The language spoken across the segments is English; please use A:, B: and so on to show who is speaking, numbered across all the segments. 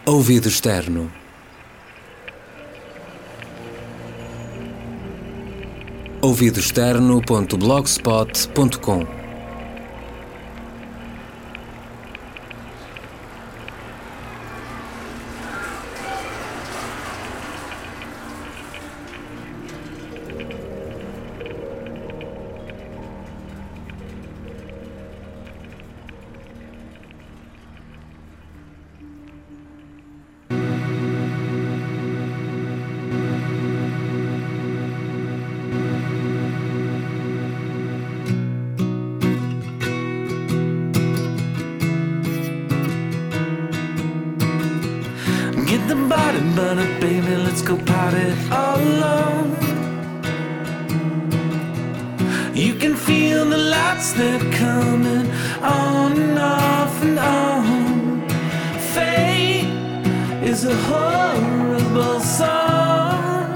A: Ouvido externo. ouvidoexterno.blogspot.com.
B: Get the body butter, baby, let's go party all alone. You can feel the lights, they're coming on and off and on. Fate is a horrible song.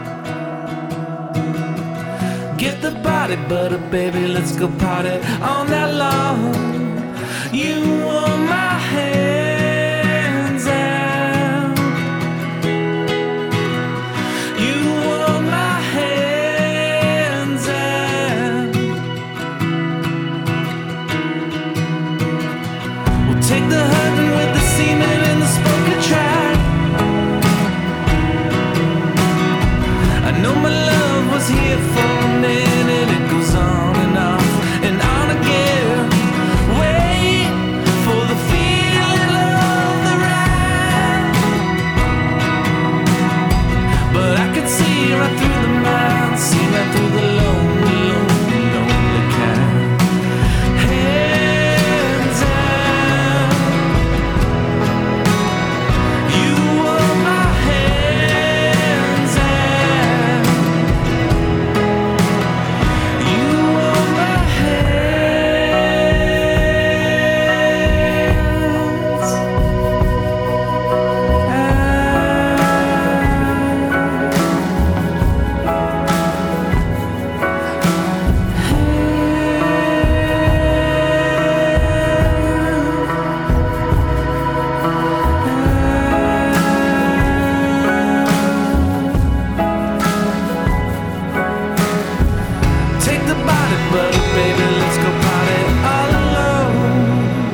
B: Get the body butter, baby, let's go party all night long. You want my hands out. You want my hands out. We'll take the hunting with the semen and the spoken track. I know my love was here for a minute. It goes on and off and on again. Wait for the feeling of the ride. But I could see right through the mind, see right through the lonely, lonely, lonely kind. Hands out. You want my hands out. You want my hands out. Take the body butter, baby, let's go party all alone.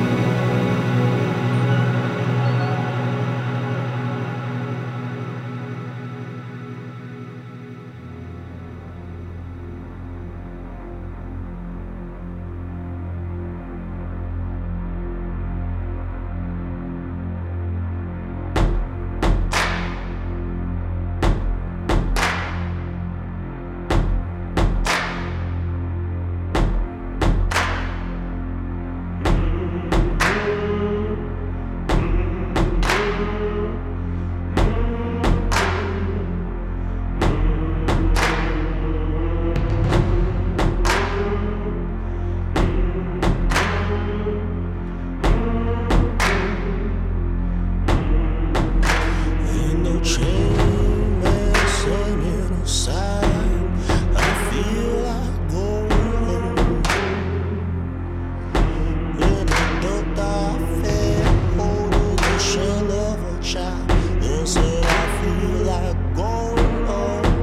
C: Ain't no chain man singing a sign. I feel like going home. In the dirt I fell, holding the shell of a child, and said I feel like going home.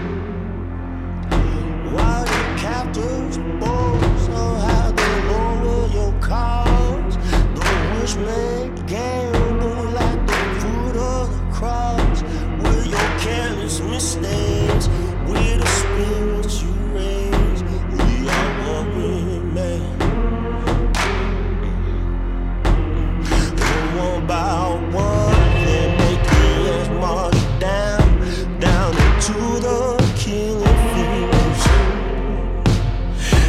C: While the captors both somehow they lower your cars, the wishman gamble like the fruit of the cross. With your careless mistakes, with the spirits you raise, we are one man. And one by one, they make us march down into the killing fields.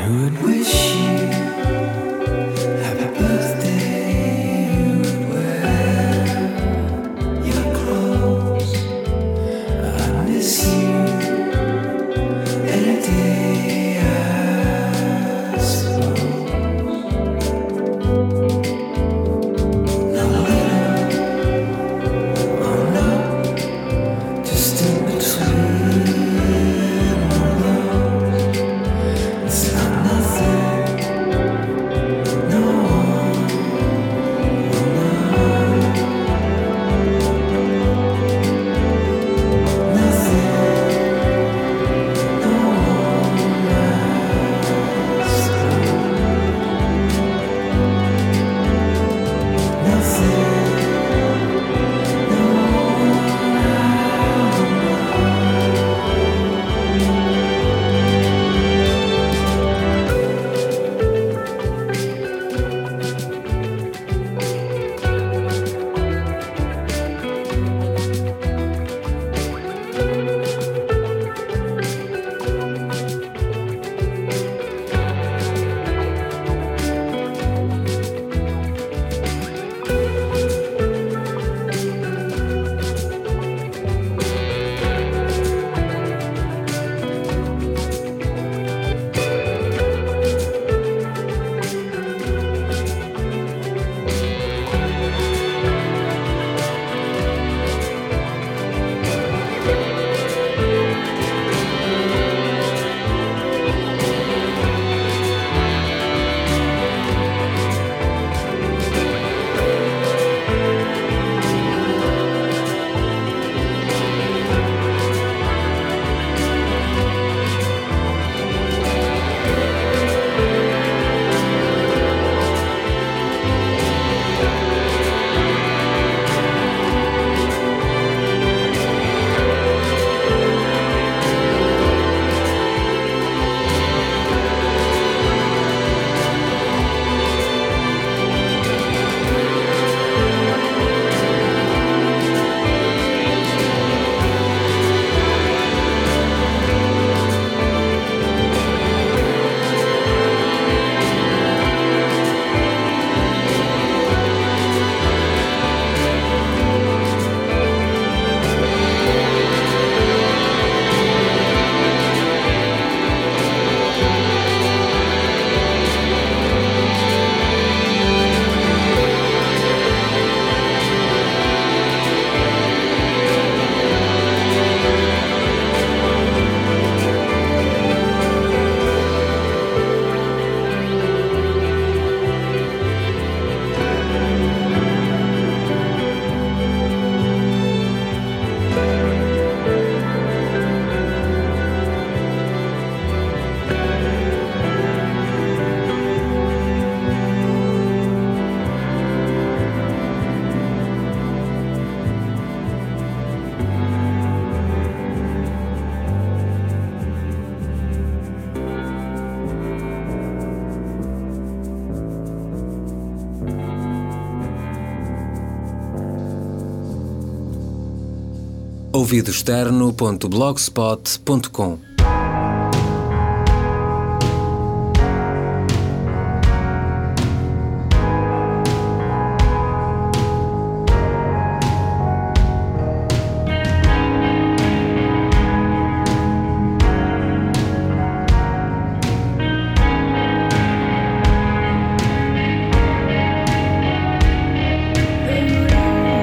A: ouvidoexterno.blogspot.com.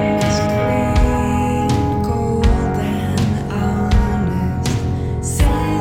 D: Say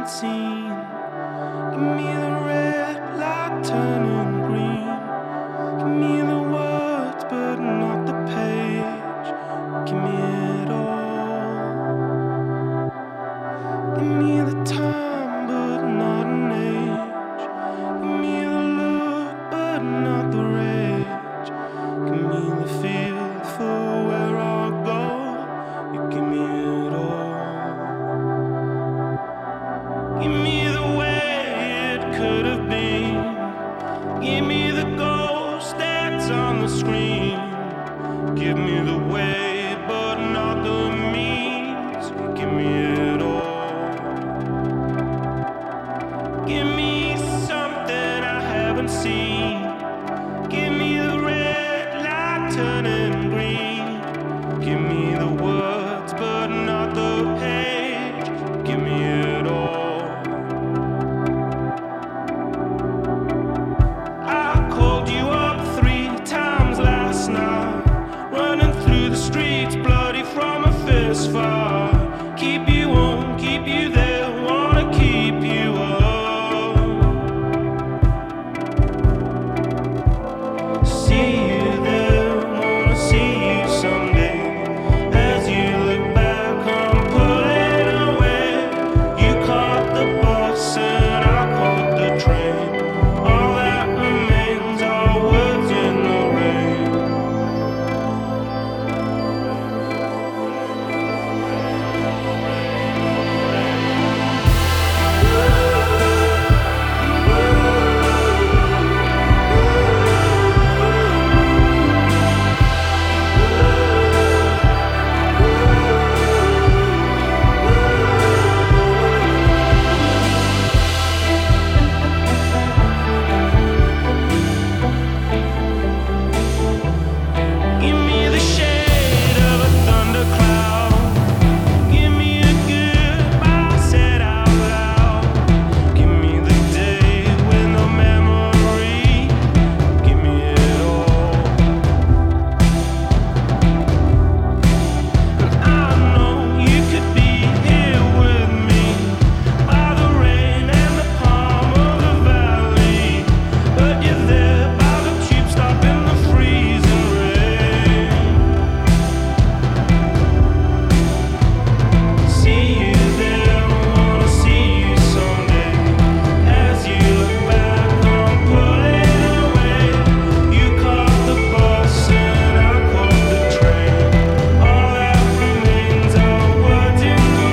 B: haven't seen. Give me the red light turning green. Give me the words but not the page. Give me it all. Give me the time but not an age. Give me the look but not the rage. Give me the feel for where I'll go. You give me it all. Give me the way it could have been. Give me the ghost that's on the screen. Give me the way but not the means. Give me it all. Give me something I haven't seen. Give me the red light turning green. Give me the words but not the page. Give me it all. I called you up 3 times last night, running through the streets bloody from a fist fight. Keep you on, keep you there, wanna keep you up. See you there, wanna see you someday. As you look back, I'm pulling away. You caught the bus and I caught the train. All that remains are words in the rain. Give me the shade of a thundercloud. Give me a goodbye said out loud. Give me the day with no memory. Give me it all. And I know you could be here with me by the rain and the palm of the valley, but you're there by the tube stop in the freezing rain. See you there, wanna see you someday. As you look back, I'm pulling away. You caught the bus and I caught the train. All that remains are words in the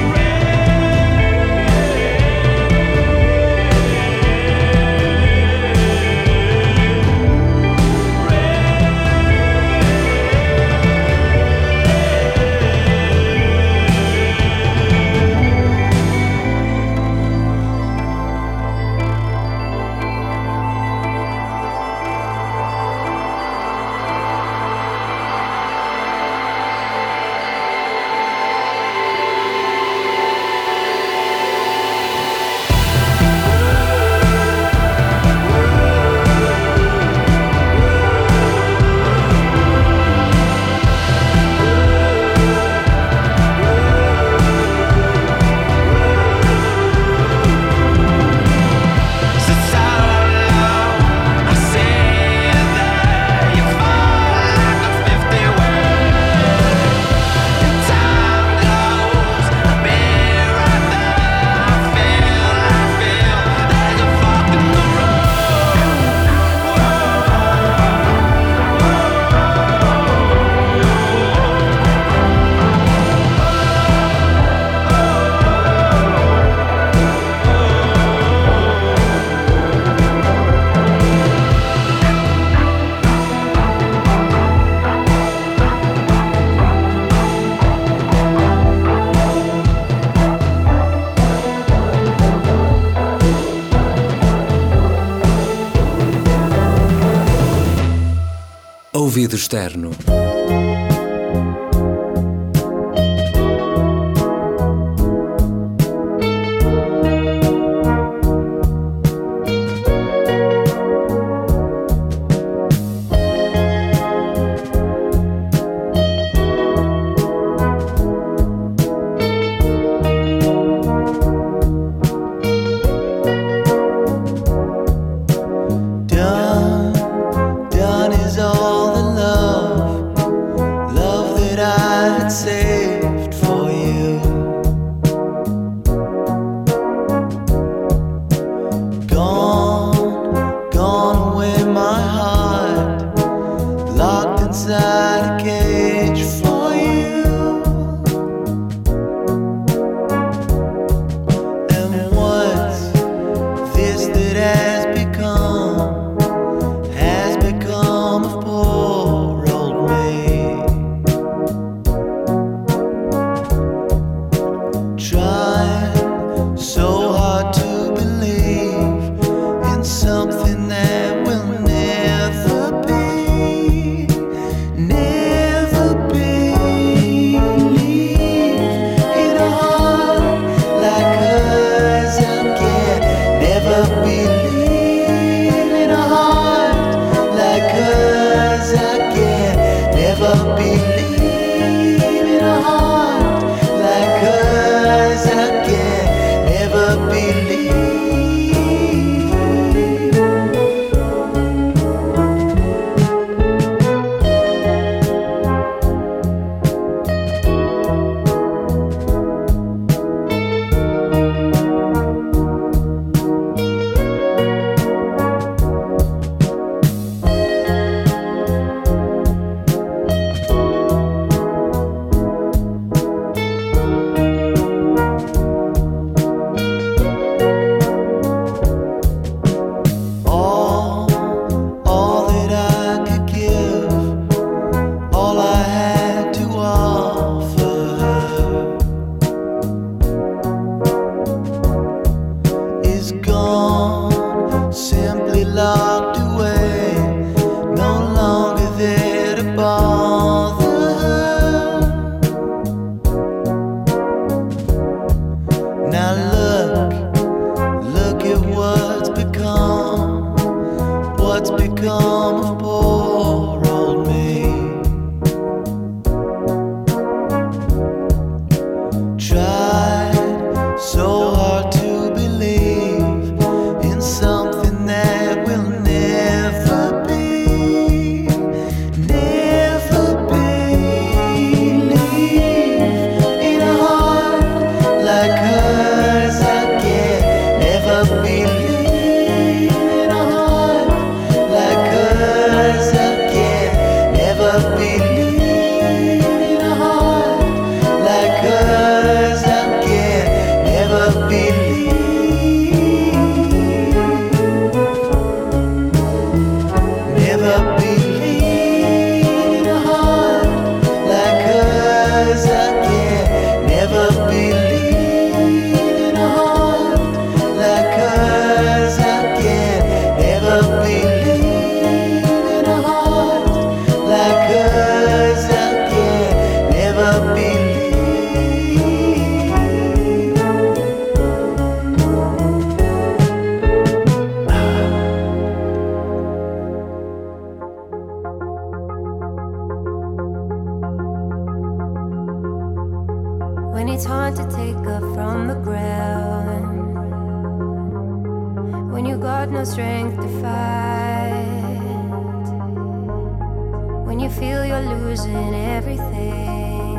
A: Ouvido externo.
C: believe in a heart like hers again. Never believe in a heart like hers again. Never believe. All that I could give, all I had to offer her is gone, simply locked away, no longer there to bother her. Now look at what's become of poor old me. Tried so hard to believe in something that will never be. Never believe in a heart like hers again. Never believe in a heart like hers again. Never believe in a heart like hers again. Never believe. Never believe in a heart like hers again. Never believe in a heart like hers again. Never believe in a heart like hers again. Never believe.
D: When it's hard to take up from the ground, when you got no strength to fight, when you feel you're losing everything,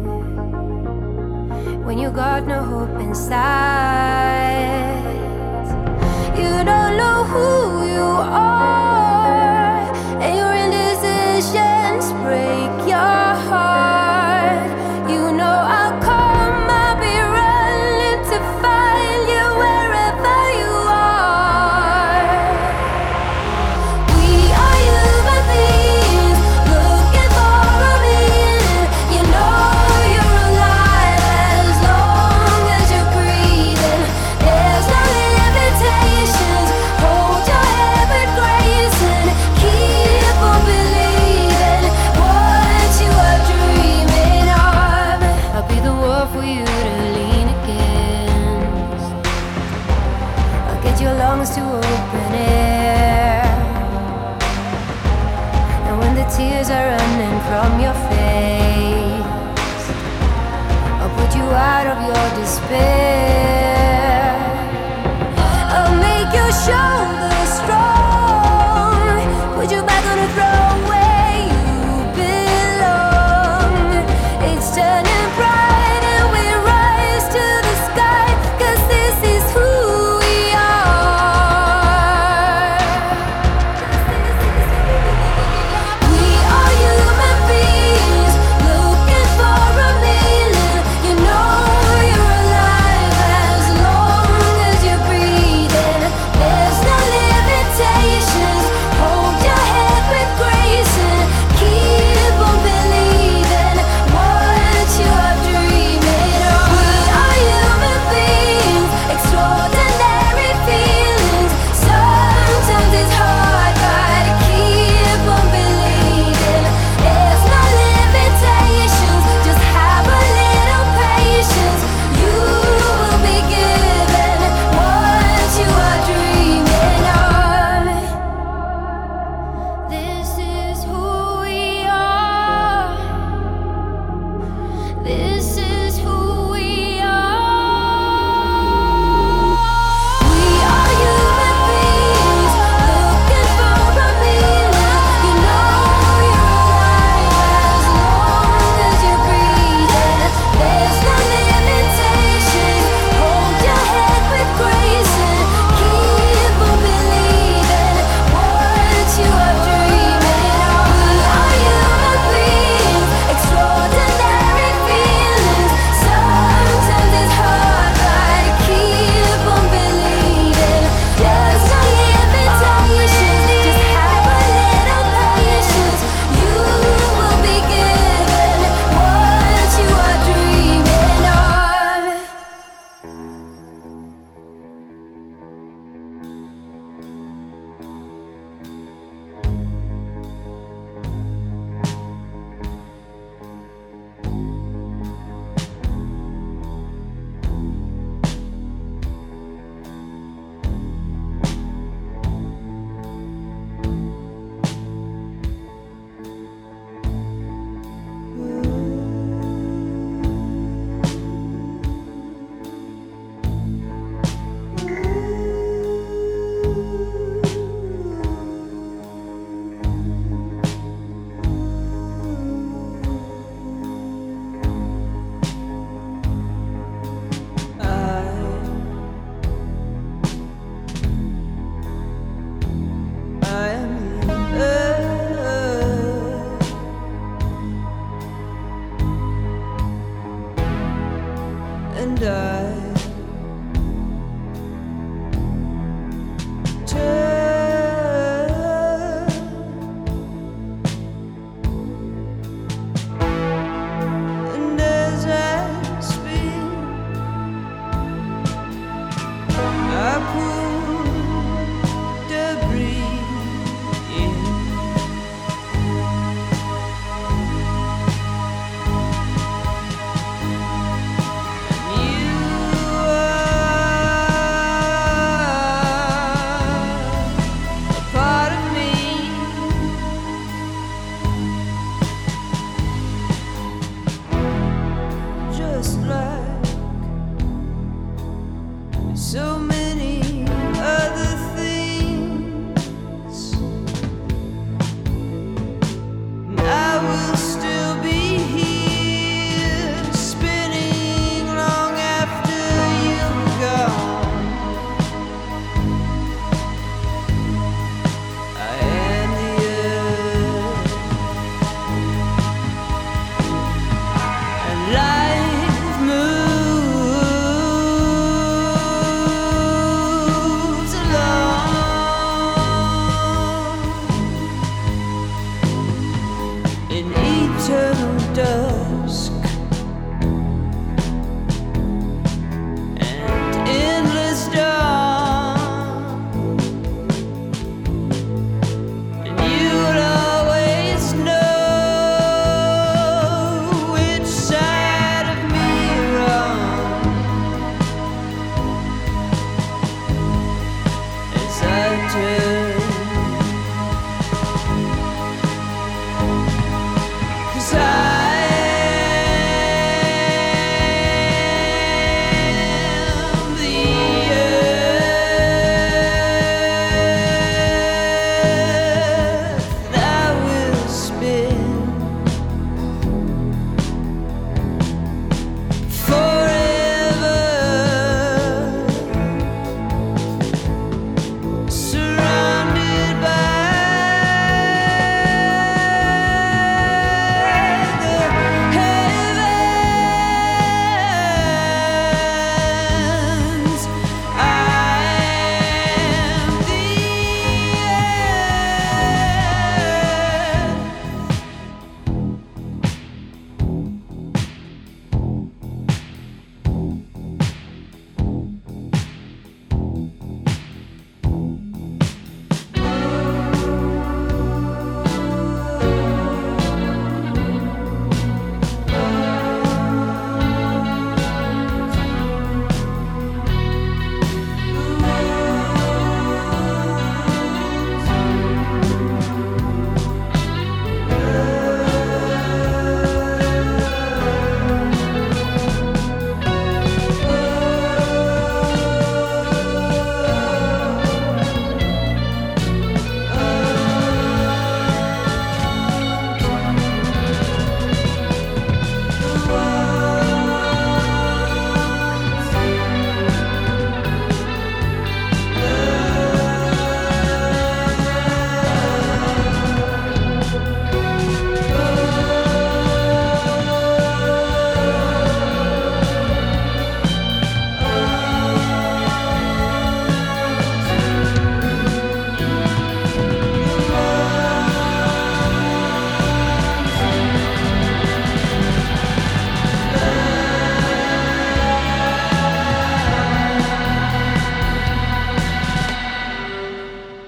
D: when you got no hope inside, you don't know who you are, and your indecisions break your heart. You know I'll come, I'll be running to find you wherever you are. We are human beings looking for a meaning. You know you're alive as long as you're breathing. There's no limitations. Hold your head with grace and keep on believing what you are dreaming of. I'll be the wall for you to lean against. I'll get your lungs to open air. And when the tears are running from your face, I'll put you out of your despair. I'll make your shoulders strong, put you back on the throne where you belong. It's turning bright and we rise to the sky, 'cause this is who we are. We are human beings looking for a meaning. You know you're alive as long as you're breathing. There's no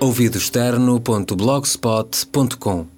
A: ouvidoexterno.blogspot.com.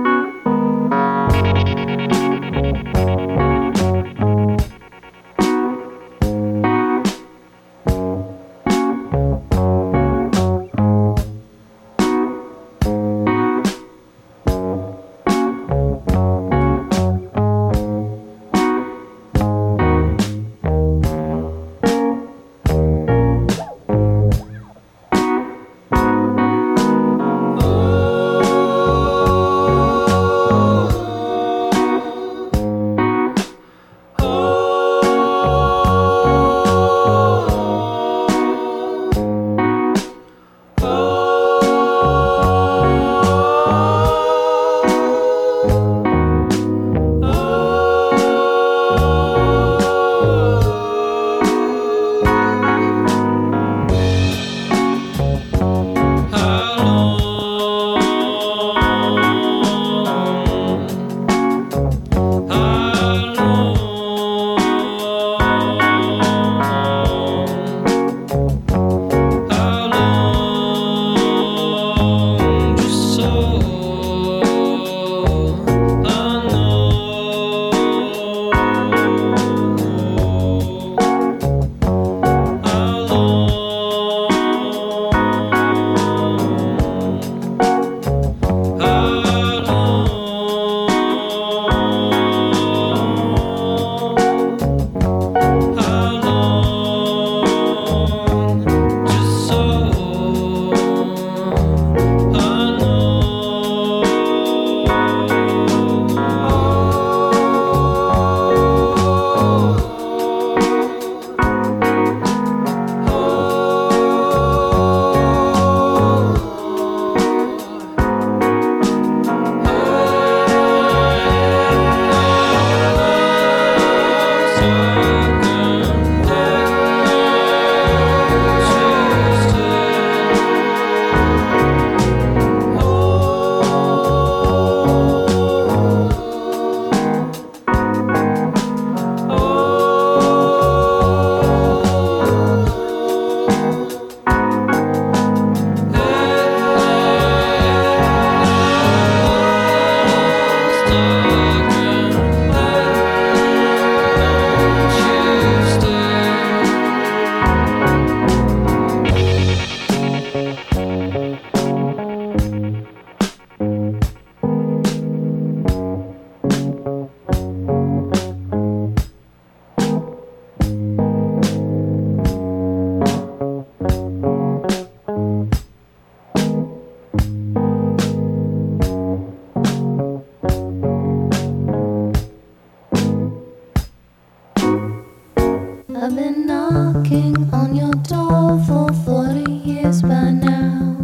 E: I've been knocking on your door for 40 years by now,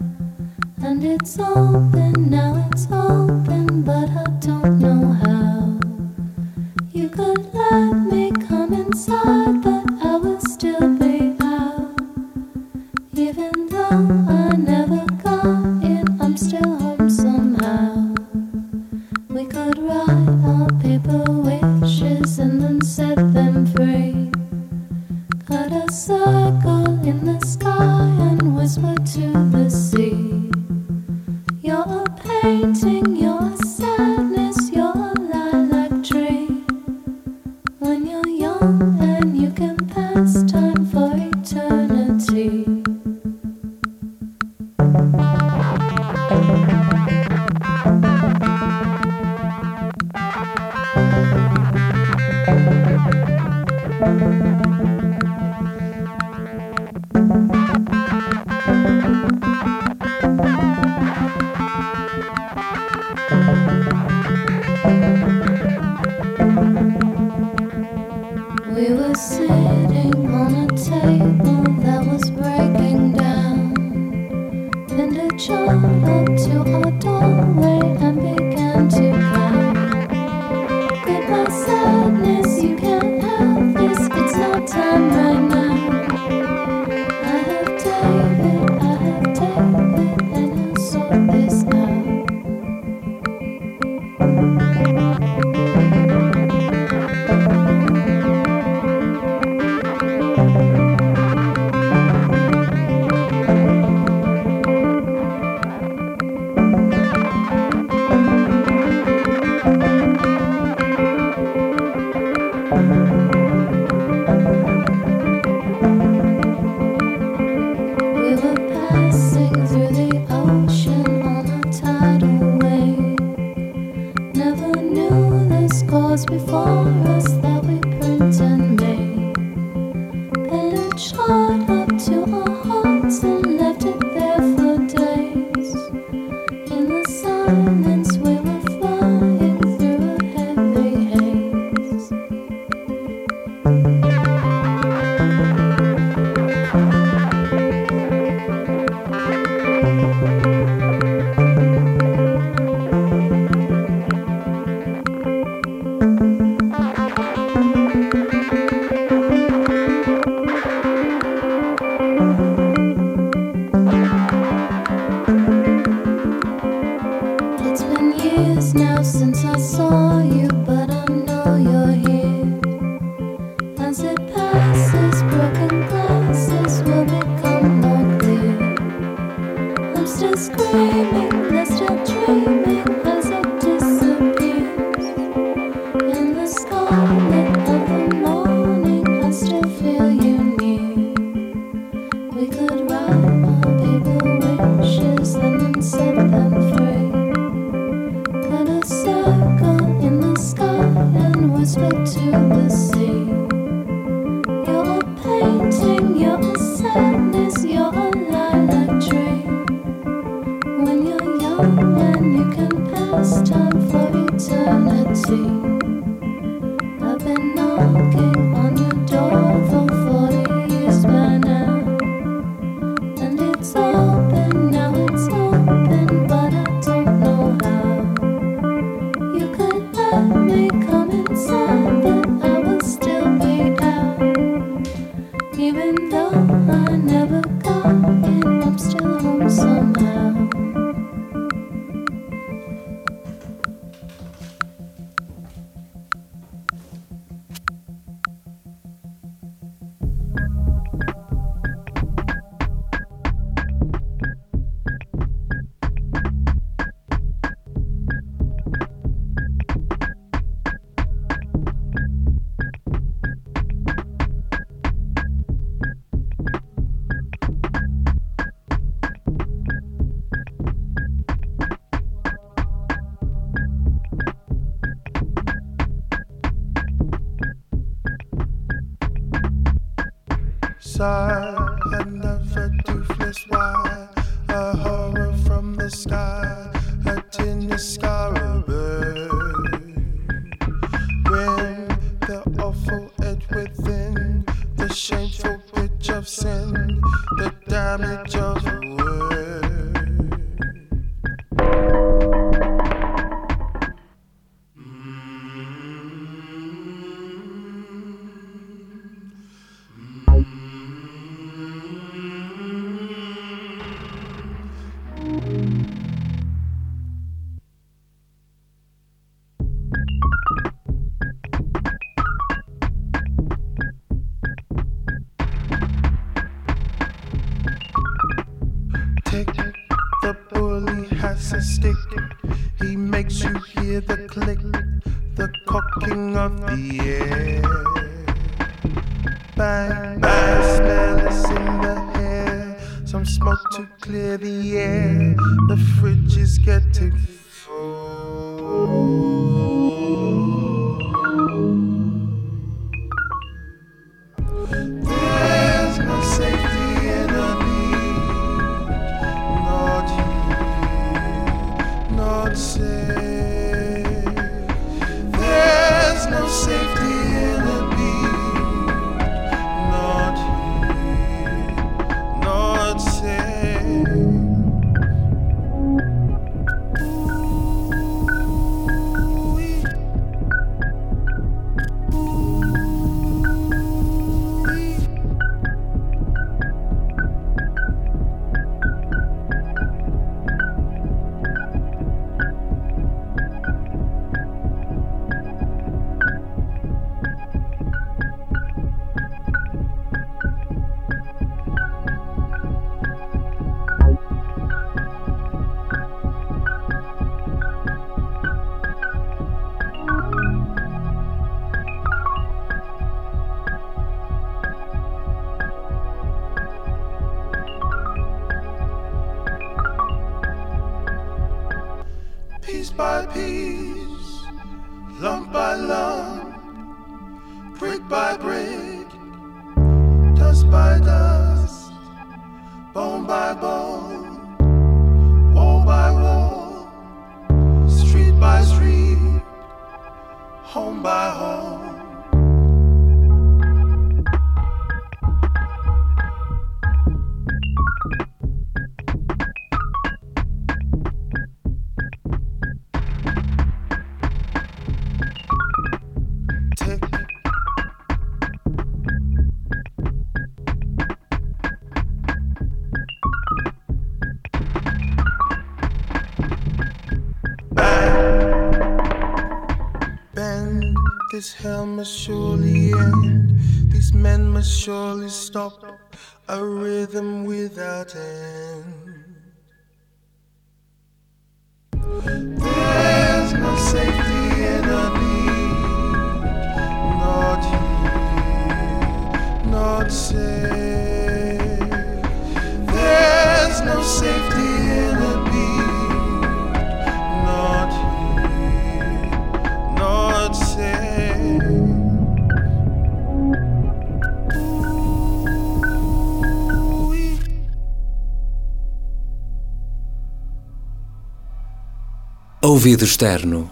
E: and it's open, now it's open, but I don't know how. You could let me come inside, but I will still be out. Even though I never got in, I'm still home somehow. We could write our paper wishes and then set them free. Cut a circle in the sky and whisper to the sea. You're a painting, you're a sadness, you're a lilac tree. When you're young and you can pass time for eternity. We were sitting on a table that was breaking down, and a hearts and left it there for days. In the silence we were flying through a heavy haze. It's been years now since I saw you, but I know you're here. As it passes, broken glasses will become more clear. I'm still screaming, they're still dreaming as it disappears. In the scarlet of the morning, I still feel you near. We could write our paper wishes and then set them free. Cut a circle in the sky and whisper to the sea. You're a painting, you're a sadness, you're a lilac tree. When you're young and you can pass time for eternity. I've been knocking on your door for 40 years by now. And it's open, now it's open, but I don't know how. You could let me come inside, but I will still be out. Even though I never got in, I'm still home somehow.
F: Sigh, another toothless wire, a horror from the sky, a tin scarabee. When the awful edge within, the shameful pitch of sin, the damage of the word. The bully has a stick. He makes you hear the click, the cocking of the air. Bang, bang, smell is in the air. Some smoke to clear the air. The fridge is getting full. There's no safety in a not safe. There's no safety in a beat. Not here, not safe. Piece by piece, lump by lump, brick by brick, dust by dust, bone by bone, wall by wall, street by street, home by home. This hell must surely end. These men must surely stop. A rhythm without end. There's no safety in a need. Not here, not safe. There's no safety in a beat. Not here, not safe.
A: Ouvido externo.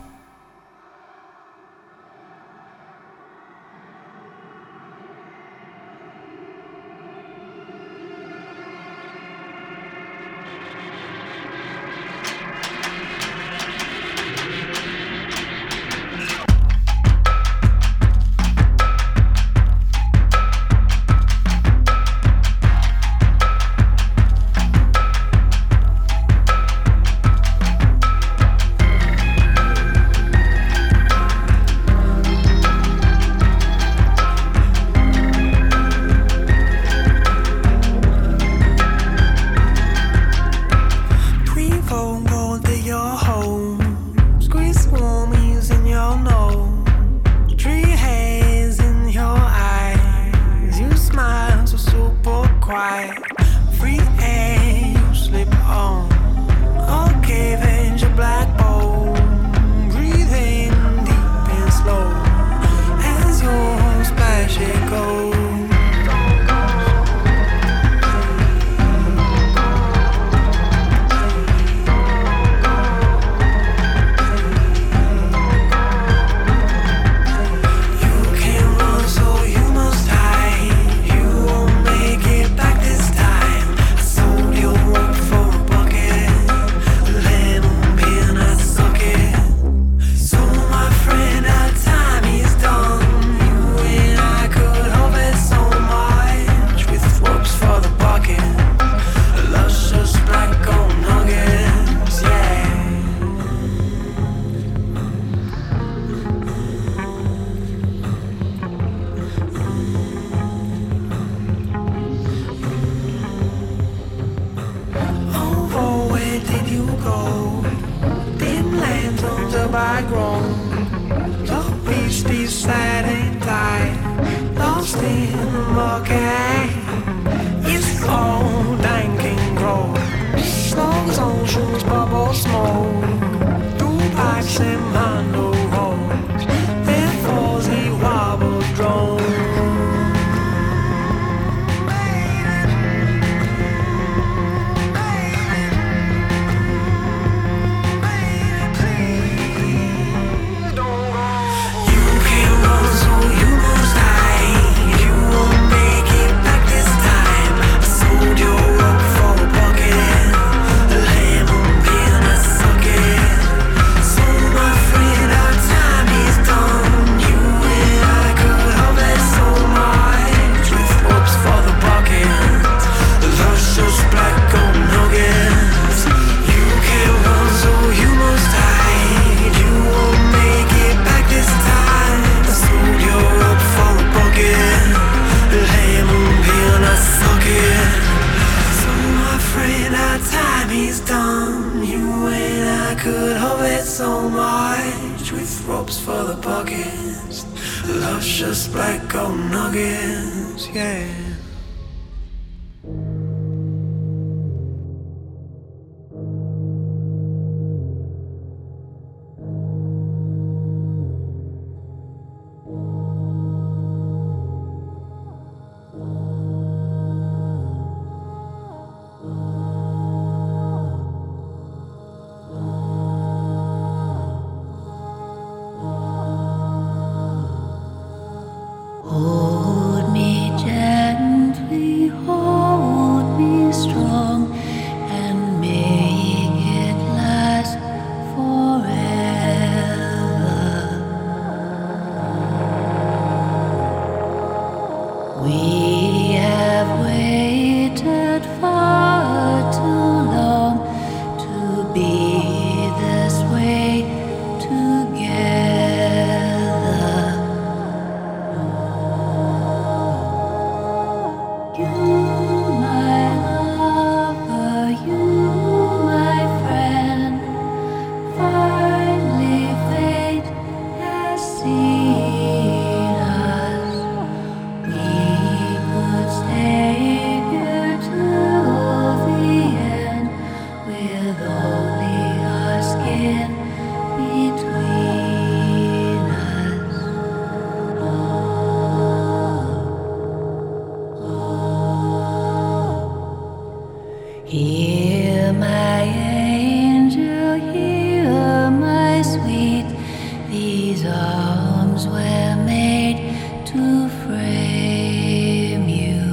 E: Hear my angel, hear my sweet, these arms were made to frame you.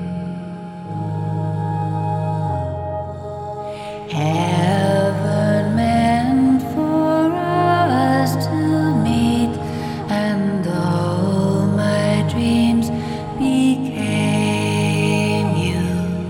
E: Heaven meant for us to meet, and all my dreams became you.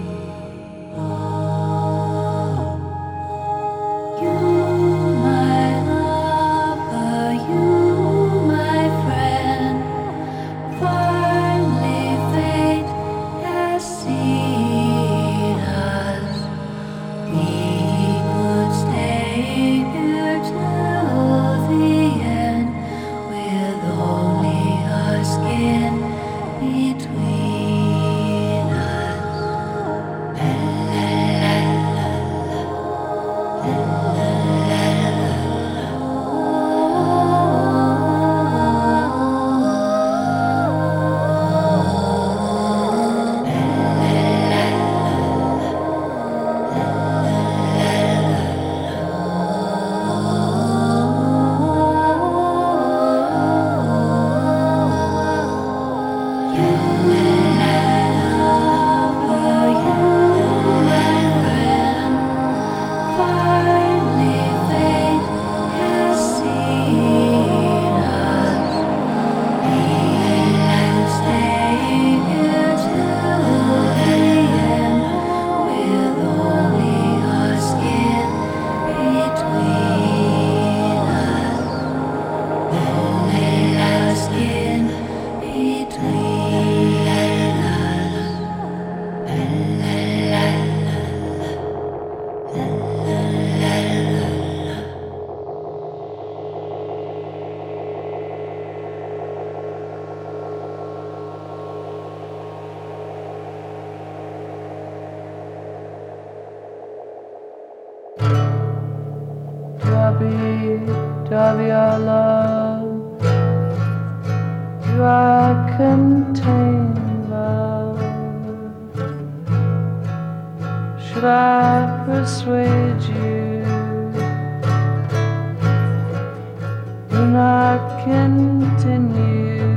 E: You, my lover, you, my friend. Finally, fate has seen us. We could stay here till the end, with only our skin between us. La la Finally, fate has seen us. We can stay here till the end, with only our skin between us. Only our skin between us.
G: Lovey-dovey our love, do I contain love? Should I persuade you? Do not continue.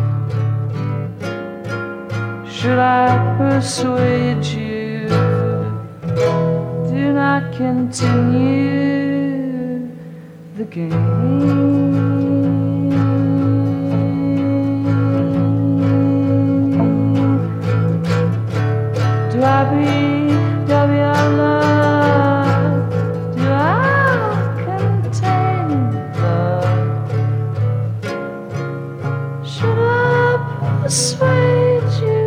G: Should I persuade you? Do not continue the game. Do I be our love? Do I contain love? Should I persuade you?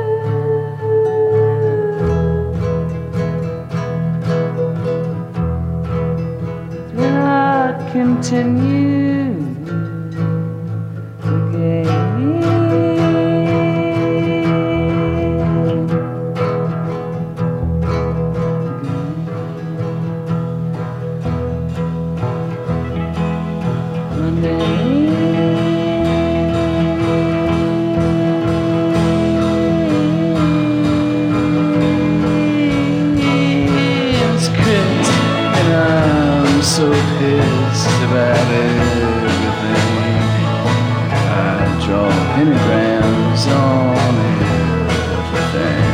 G: Do not continue the game. It's Chris, and I'm so pissed about everything. I draw pentagrams on everything.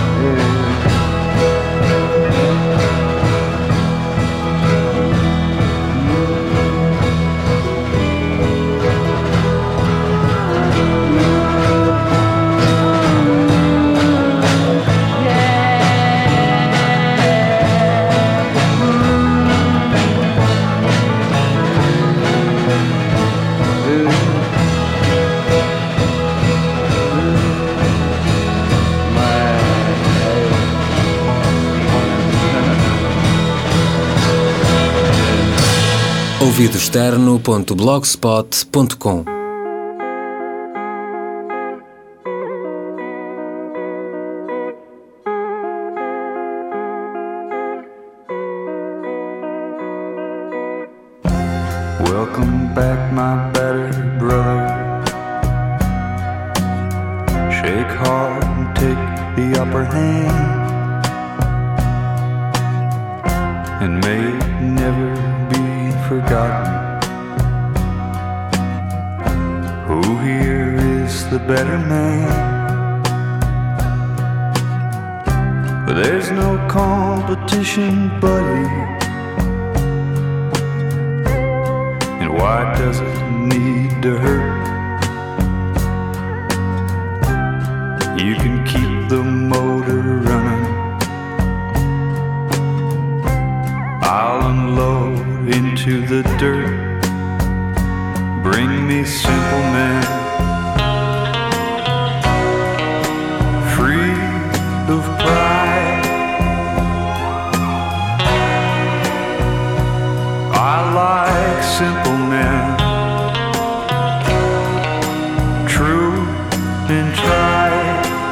A: ouvidoexterno.blogspot.com.
H: Welcome back, my battered brother. Shake hard and take the upper hand. and may it never be forgotten. Who here is the better man? But there's no competition, buddy. And why does it need to hurt? You can keep the motor running. I'll unload into the dirt. Bring me simple men, free of pride. I like simple men, true and tried.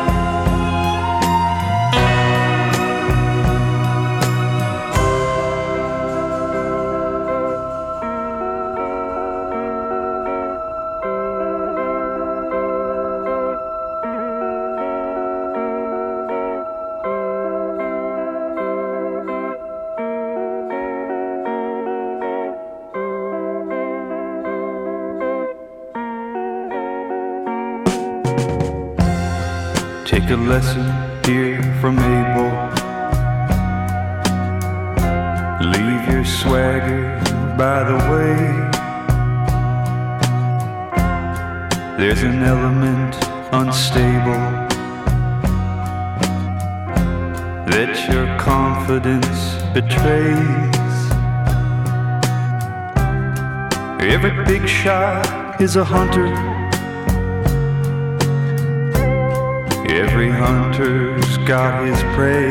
H: Take a lesson here from Abel. Leave your swagger by the way. There's an element unstable that your confidence betrays. Every big shot is a hunter. Every hunter's got his prey.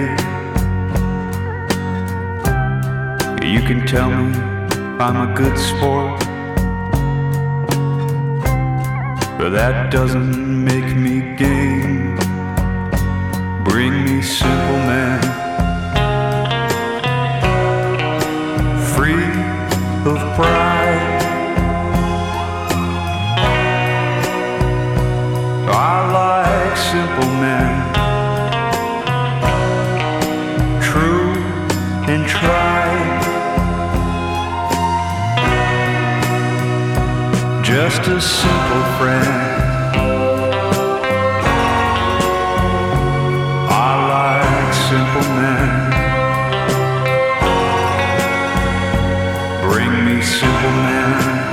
H: You can tell me I'm a good sport, but that doesn't make me game. Bring me simple men, free of pride. I like simple men, true and tried. Just a simple friend. I like simple men. Bring me simple men.